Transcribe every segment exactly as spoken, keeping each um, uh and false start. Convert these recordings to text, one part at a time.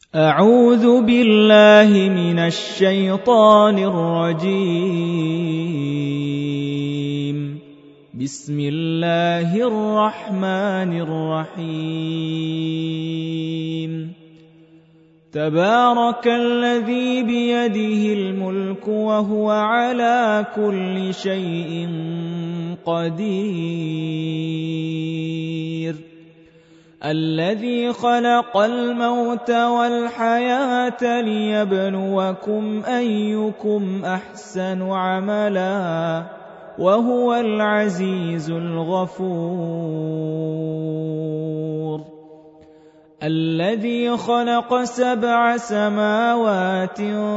أعوذ بالله من الشيطان الرجيم. بسم الله الرحمن الرحيم. تبارك الذي بيده الملك وهو على كل شيء قدير. الذي خلق الموت والحياة ليبلوكم أيكم أحسن عملا وهو العزيز الغفور. الذي خلق سبع سماوات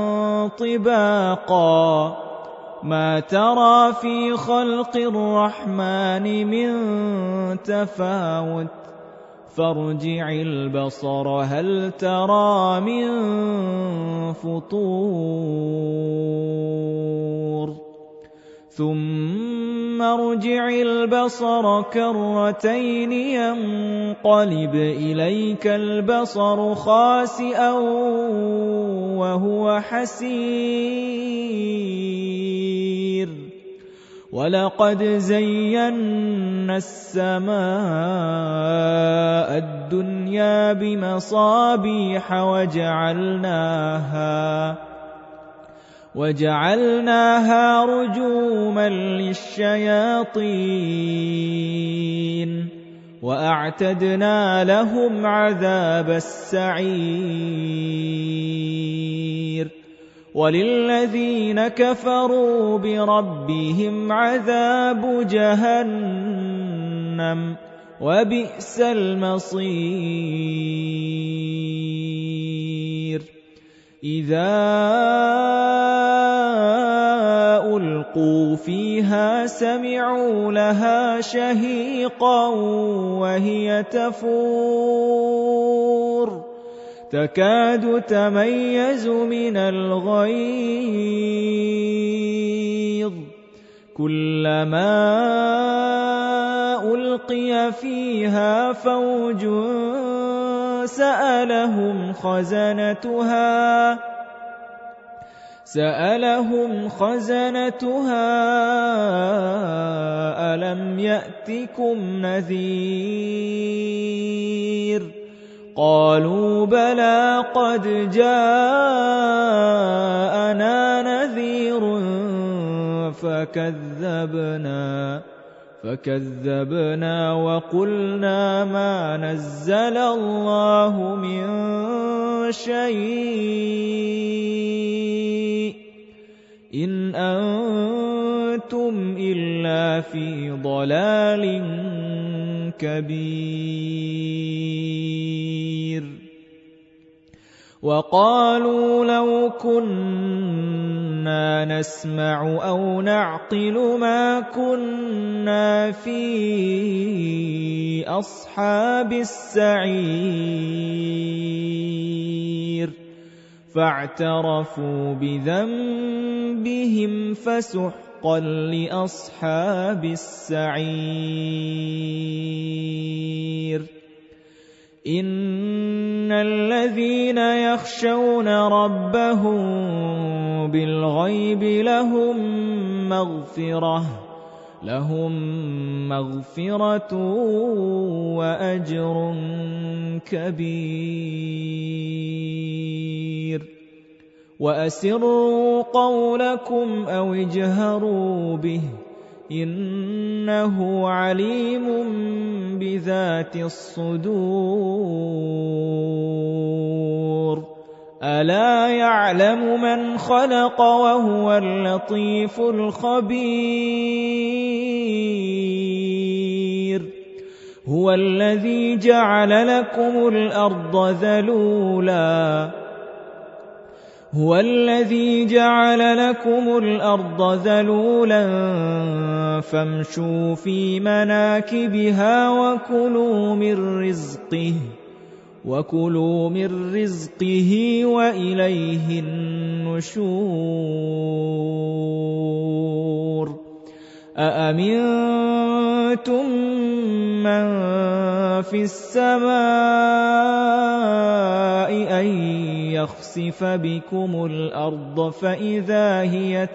طباقا ما ترى في خلق الرحمن من تفاوت فارجع البصر هل ترى من فطور ثم ارجع البصر كرتين ينقلب إليك البصر خاسئا وهو حسير. ولقد زينا السماء الدنيا بمصابيح وجعلناها وجعلناها رجوما للشياطين وأعتدنا لهم عذاب السعير. وللذين كفروا بربهم عذاب جهنم وبئس المصير. إذا ألقوا فيها سمعوا لها شهيقا وهي تفور تكاد تميز من الغيظ كلما ألقي فيها فوج سألهم خزنتها سألهم خزنتها ألم يأتكم نذير قالوا بلى قد جاءنا نذير فكذبنا فكذبنا وقلنا ما نزل الله من شيء إن أنتم إلا في ضلال كبير. وقالوا لو كنا نسمع أو نعقل ما كنا في أصحاب السعير فاعترفوا بذنبهم فسحقا لأصحاب السعير. إن الذين يخشون ربهم بالغيب لهم مغفرة لهم مغفرة وأجر كبير. وأسروا قولكم أو اجهروا به إنه عليم بذات الصدور. ألا يعلم من خلق وهو اللطيف الخبير. هو الذي جعل لكم الأرض ذلولا هو الذي جعل لكم الأرض ذلولا فامشوا في مناكبها وكلوا من رزقه وكلوا من رزقه وإليه النشور. أأمنتم من في السماء أن يخسف بكم الأرض فإذا هي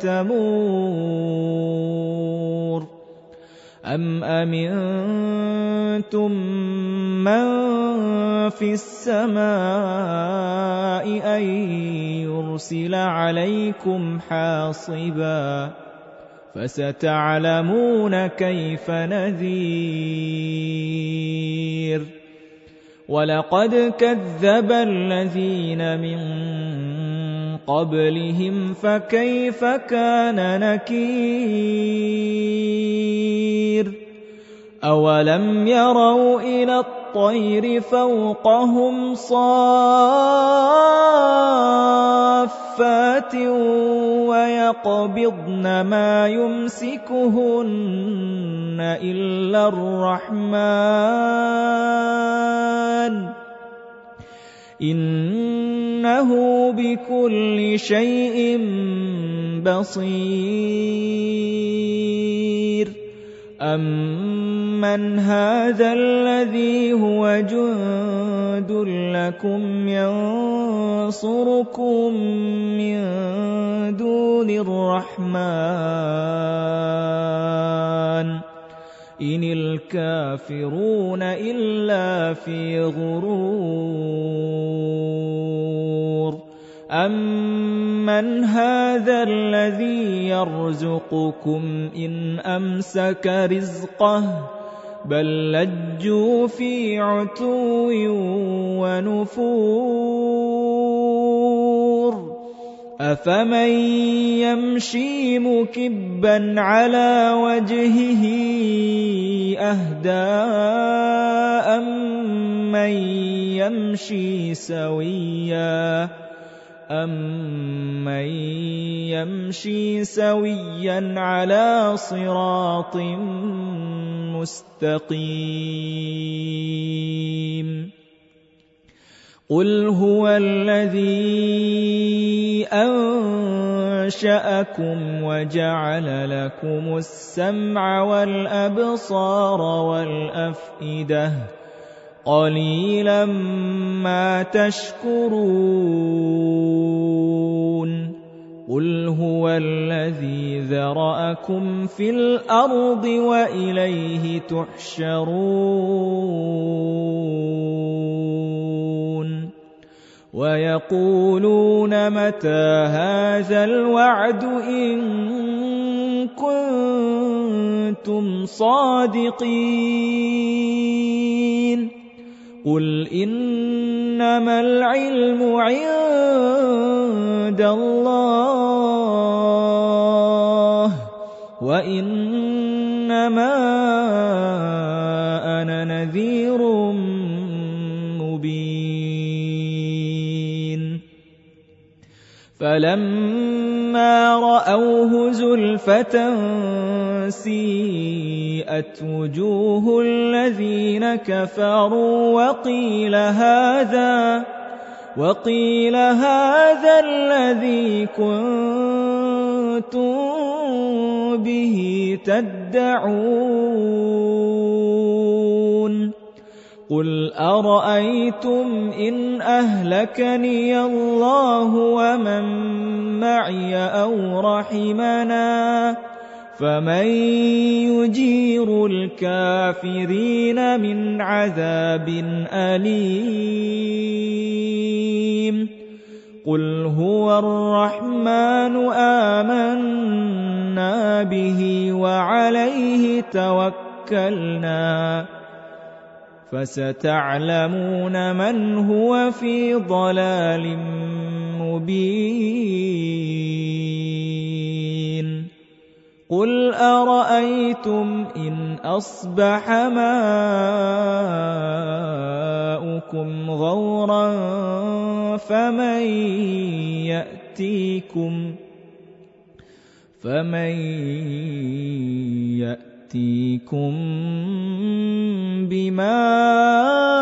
تمور أم أمنتم من في السماء أن يرسل عليكم حاصبا فستعلمون كيف نذير ولقد كذب الذين من قبلهم فكيف كان نكير أولم يروا إلى الطير فوقهم صافات ويقبضن ما يمسكهن إلا الرحمن إنه بكل شيء بصير أمن هذا الذي هو جند لكم ينصركم من دون الرحمن إن الكافرون إلا في غرور أمن هذا الذي يرزقكم إن أمسك رزقه بل لجوا في عتو ونفور أفمن يمشي مكبا على وجهه أهدى أمن يمشي سويا أمن يمشي سويا على صراط مستقيم قل هو الذي أنشأكم وجعل لكم السمع والأبصار والأفئدة قليلا ما تشكرون قل هو الذي ذرأكم في الأرض وإليه تحشرون ويقولون متى هذا الوعد إن كنتم صادقين قل إنما العلم عند الله وإنما أنا نذير مبين فلما رأوه زلفة سيئت وجوه الذين كفروا وقيل هذا وقيل هذا الذي كنتم به تدعون قل أرأيتم إن أهلكني الله ومن معي أو رحمنا فمن يجير الكافرين من عذاب أليم قل هو الرحمن آمنا به وعليه توكلنا فستعلمون من هو في ضلال مبين قل أرأيتم إن أصبح ماؤكم غورا فمن يأتيكم فمن يأتيكم بماء